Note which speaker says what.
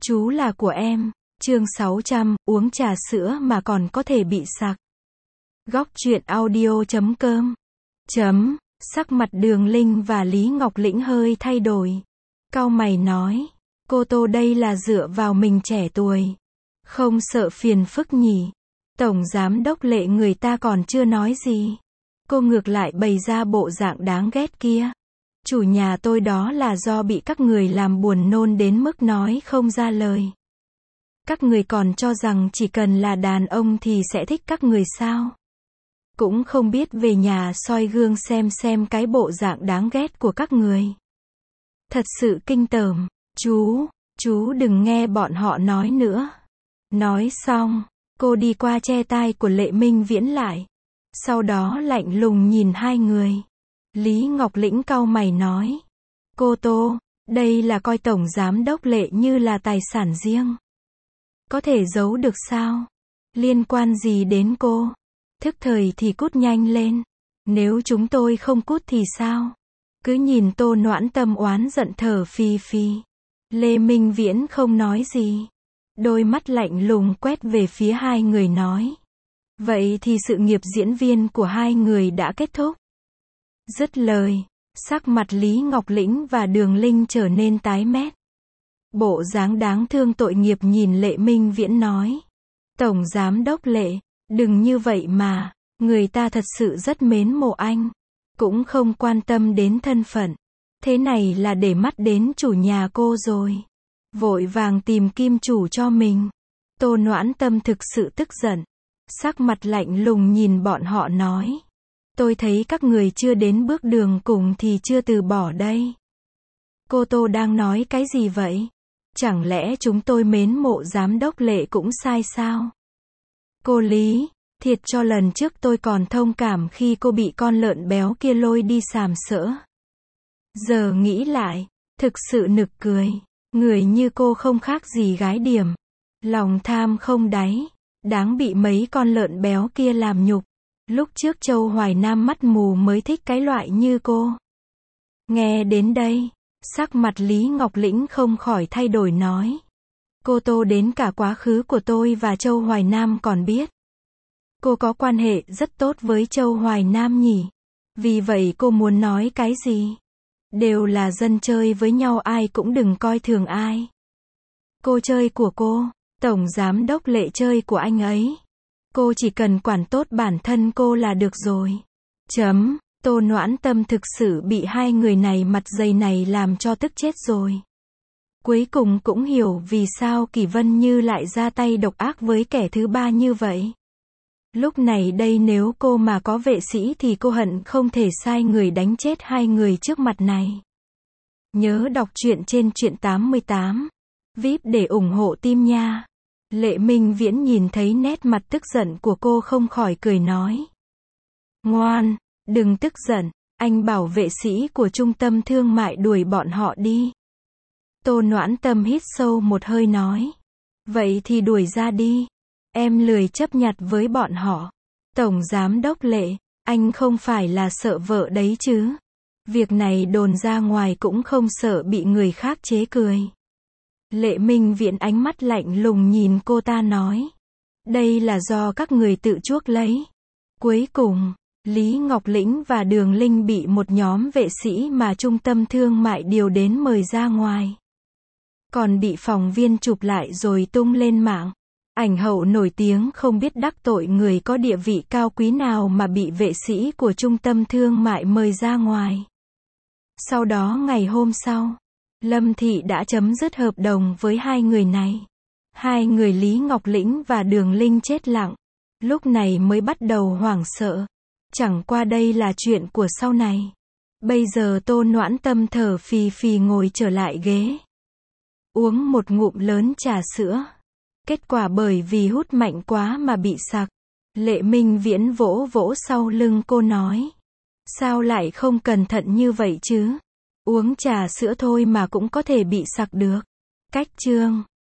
Speaker 1: Chú là của em. Chương 600, uống trà sữa mà còn có thể bị sặc. Góc truyện audio.com. Sắc mặt Đường Linh và Lý Ngọc Lĩnh hơi thay đổi. Cau mày nói, cô Tô đây là dựa vào mình trẻ tuổi. Không sợ phiền phức nhỉ? Tổng giám đốc Lệ người ta còn chưa nói gì. Cô ngược lại bày ra bộ dạng đáng ghét kia. Chủ nhà tôi đó là do bị các người làm buồn nôn đến mức nói không ra lời. Các người còn cho rằng chỉ cần là đàn ông thì sẽ thích các người sao? Cũng không biết về nhà soi gương xem cái bộ dạng đáng ghét của các người. Thật sự kinh tởm. Chú đừng nghe bọn họ nói nữa. Nói xong, cô đi qua che tai của Lệ Minh Viễn lại. Sau đó lạnh lùng nhìn hai người. Lý Ngọc Lĩnh cau mày nói, cô Tô, đây là coi tổng giám đốc Lệ như là tài sản riêng. Có thể giấu được sao? Liên quan gì đến cô? Thức thời thì cút nhanh lên. Nếu chúng tôi không cút thì sao? Cứ nhìn Tô Noãn Tâm oán giận thở phì phì. Lê Minh Viễn không nói gì. Đôi mắt lạnh lùng quét về phía hai người nói. Vậy thì sự nghiệp diễn viên của hai người đã kết thúc. Dứt lời, sắc mặt Lý Ngọc Lĩnh và Đường Linh trở nên tái mét. Bộ dáng đáng thương tội nghiệp nhìn Lệ Minh Viễn nói. Tổng giám đốc Lệ, đừng như vậy mà, người ta thật sự rất mến mộ anh. Cũng không quan tâm đến thân phận. Thế này là để mắt đến chủ nhà cô rồi. Vội vàng tìm kim chủ cho mình. Tô Noãn Tâm thực sự tức giận. Sắc mặt lạnh lùng nhìn bọn họ nói. Tôi thấy các người chưa đến bước đường cùng thì chưa từ bỏ đây. Cô Tô đang nói cái gì vậy? Chẳng lẽ chúng tôi mến mộ giám đốc Lệ cũng sai sao? Cô Lý, thiệt cho lần trước tôi còn thông cảm khi cô bị con lợn béo kia lôi đi sàm sỡ. Giờ nghĩ lại, thực sự nực cười. Người như cô không khác gì gái điểm. Lòng tham không đáy. Đáng bị mấy con lợn béo kia làm nhục. Lúc trước Châu Hoài Nam mắt mù mới thích cái loại như cô. Nghe đến đây, sắc mặt Lý Ngọc Lĩnh không khỏi thay đổi nói. Cô Tô đến cả quá khứ của tôi và Châu Hoài Nam còn biết. Cô có quan hệ rất tốt với Châu Hoài Nam nhỉ? Vì vậy cô muốn nói cái gì? Đều là dân chơi với nhau ai cũng đừng coi thường ai. Cô chơi của cô, tổng giám đốc Lệ chơi của anh ấy. Cô chỉ cần quản tốt bản thân cô là được rồi. Tô Noãn Tâm thực sự bị hai người này mặt dày này làm cho tức chết rồi. Cuối cùng cũng hiểu vì sao Kỳ Vân Như lại ra tay độc ác với kẻ thứ ba như vậy. Lúc này đây nếu cô mà có vệ sĩ thì cô hận không thể sai người đánh chết hai người trước mặt này. Nhớ đọc truyện trên truyện 88. VIP để ủng hộ team nha. Lệ Minh Viễn nhìn thấy nét mặt tức giận của cô không khỏi cười nói. Ngoan, đừng tức giận, anh bảo vệ sĩ của trung tâm thương mại đuổi bọn họ đi. Tô Noãn Tâm hít sâu một hơi nói. Vậy thì đuổi ra đi. Em lười chấp nhặt với bọn họ. Tổng giám đốc Lệ, anh không phải là sợ vợ đấy chứ. Việc này đồn ra ngoài cũng không sợ bị người khác chế cười. Lệ Minh Viễn ánh mắt lạnh lùng nhìn cô ta nói. Đây là do các người tự chuốc lấy. Cuối cùng, Lý Ngọc Lĩnh và Đường Linh bị một nhóm vệ sĩ mà trung tâm thương mại điều đến mời ra ngoài. Còn bị phóng viên chụp lại rồi tung lên mạng. Ảnh hậu nổi tiếng không biết đắc tội người có địa vị cao quý nào mà bị vệ sĩ của trung tâm thương mại mời ra ngoài. Sau đó ngày hôm sau, Lâm Thị đã chấm dứt hợp đồng với hai người này. Hai người Lý Ngọc Lĩnh và Đường Linh chết lặng. Lúc này mới bắt đầu hoảng sợ. Chẳng qua đây là chuyện của sau này. Bây giờ Tô Noãn Tâm thở phì phì ngồi trở lại ghế. Uống một ngụm lớn trà sữa. Kết quả bởi vì hút mạnh quá mà bị sặc. Lệ Minh Viễn vỗ vỗ sau lưng cô nói. Sao lại không cẩn thận như vậy chứ? Uống trà sữa thôi mà cũng có thể bị sặc được. Cách chương